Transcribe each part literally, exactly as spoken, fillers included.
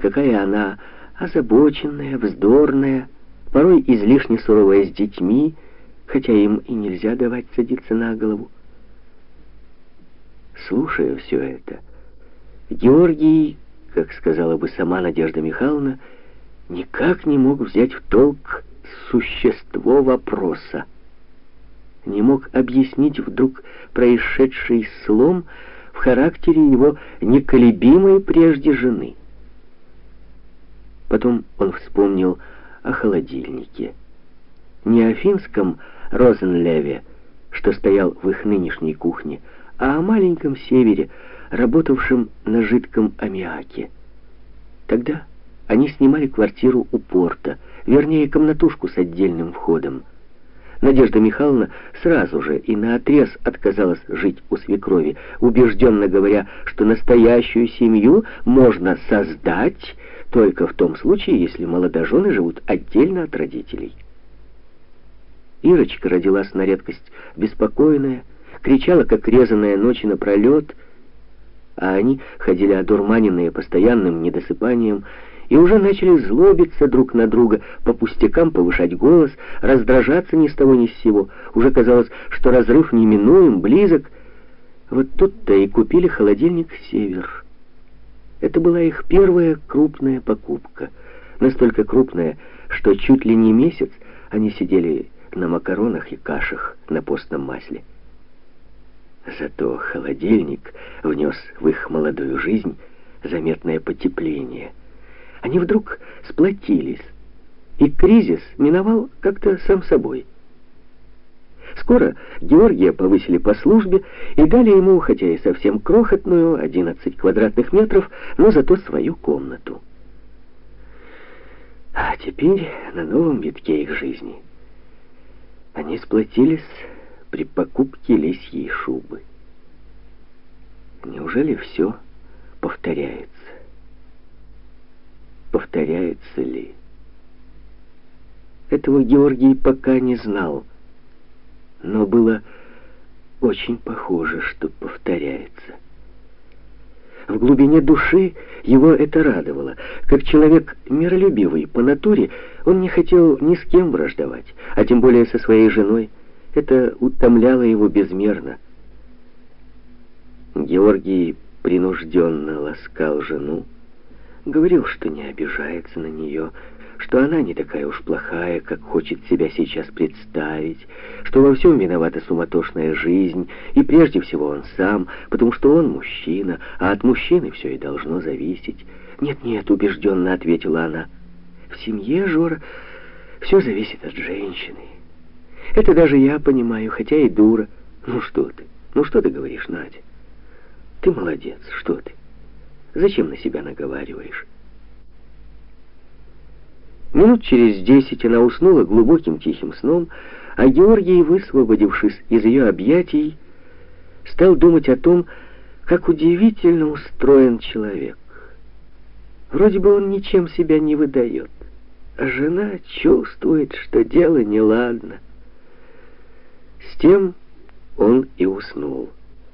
какая она озабоченная, вздорная, порой излишне суровая с детьми, хотя им и нельзя давать садиться на голову. Слушая все это, Георгий, как сказала бы сама Надежда Михайловна, никак не мог взять в толк существо вопроса. Не мог объяснить вдруг происшедший слом в характере его неколебимой прежде жены. Потом он вспомнил о холодильнике. Не о финском Розенлеве, что стоял в их нынешней кухне, а о маленьком севере, работавшем на жидком аммиаке. Тогда они снимали квартиру у порта, вернее, комнатушку с отдельным входом. Надежда Михайловна сразу же и наотрез отказалась жить у свекрови, убежденно говоря, что настоящую семью можно создать только в том случае, если молодожены живут отдельно от родителей. Ирочка родилась на редкость беспокойная, кричала, как резаная, ночи напролет, а они ходили одурманенные постоянным недосыпанием и уже начали злобиться друг на друга, по пустякам повышать голос, раздражаться ни с того ни с сего. Уже казалось, что разрыв неминуем, близок. Вот тут-то и купили холодильник «Север». Это была их первая крупная покупка. Настолько крупная, что чуть ли не месяц они сидели на макаронах и кашах на постном масле. Зато холодильник внес в их молодую жизнь заметное потепление. Они вдруг сплотились, и кризис миновал как-то сам собой. Скоро Георгия повысили по службе и дали ему, хотя и совсем крохотную, одиннадцать квадратных метров, но зато свою комнату. А теперь на новом витке их жизни они сплотились при покупке лисьей шубы. Неужели все повторяется? Повторяется ли? Этого Георгий пока не знал, но было очень похоже, что повторяется. В глубине души его это радовало. Как человек миролюбивый по натуре, он не хотел ни с кем враждовать, а тем более со своей женой. Это утомляло его безмерно. Георгий принужденно ласкал жену, говорил, что не обижается на нее, что она не такая уж плохая, как хочет себя сейчас представить, что во всем виновата суматошная жизнь, и прежде всего он сам, потому что он мужчина, а от мужчины все и должно зависеть. «Нет-нет», — убежденно ответила она, — «в семье, Жора, все зависит от женщины. Это даже я понимаю, хотя и дура. Ну что ты, ну что ты говоришь, Надя? Ты молодец, что ты? Зачем на себя наговариваешь?» Минут через десять она уснула глубоким тихим сном, а Георгий, высвободившись из ее объятий, стал думать о том, как удивительно устроен человек. Вроде бы он ничем себя не выдает, а жена чувствует, что дело неладно. С тем он и уснул.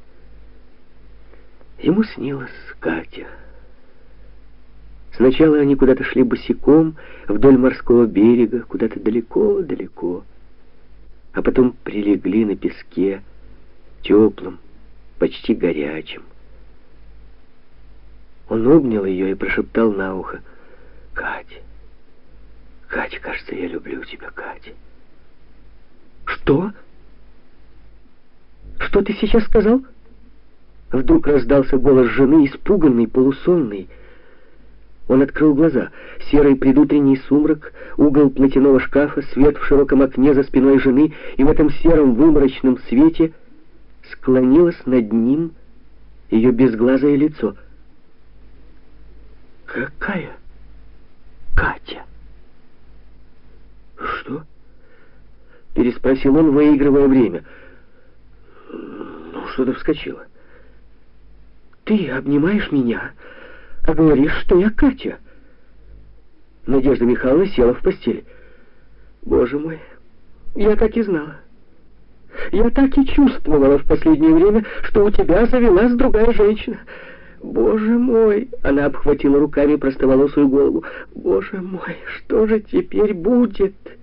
Ему снилась Катя. Сначала они куда-то шли босиком вдоль морского берега, куда-то далеко-далеко, а потом прилегли на песке, теплым, почти горячим. Он обнял ее и прошептал на ухо: «Катя, Катя, кажется, я люблю тебя, Катя». «Что? Что ты сейчас сказал?» Вдруг раздался голос жены, испуганный, полусонный. Он открыл глаза. Серый предутренний сумрак, угол платяного шкафа, свет в широком окне за спиной жены, и в этом сером выморочном свете склонилось над ним ее безглазое лицо. «Какая Катя?» «Что?» — переспросил он, выигрывая время. «Ну, что-то вскочило». «Ты обнимаешь меня, а говоришь, что я Катя». Надежда Михайловна села в постель. «Боже мой, я так и знала. Я так и чувствовала в последнее время, что у тебя завелась другая женщина. Боже мой!» Она обхватила руками простоволосую голову. «Боже мой, что же теперь будет?»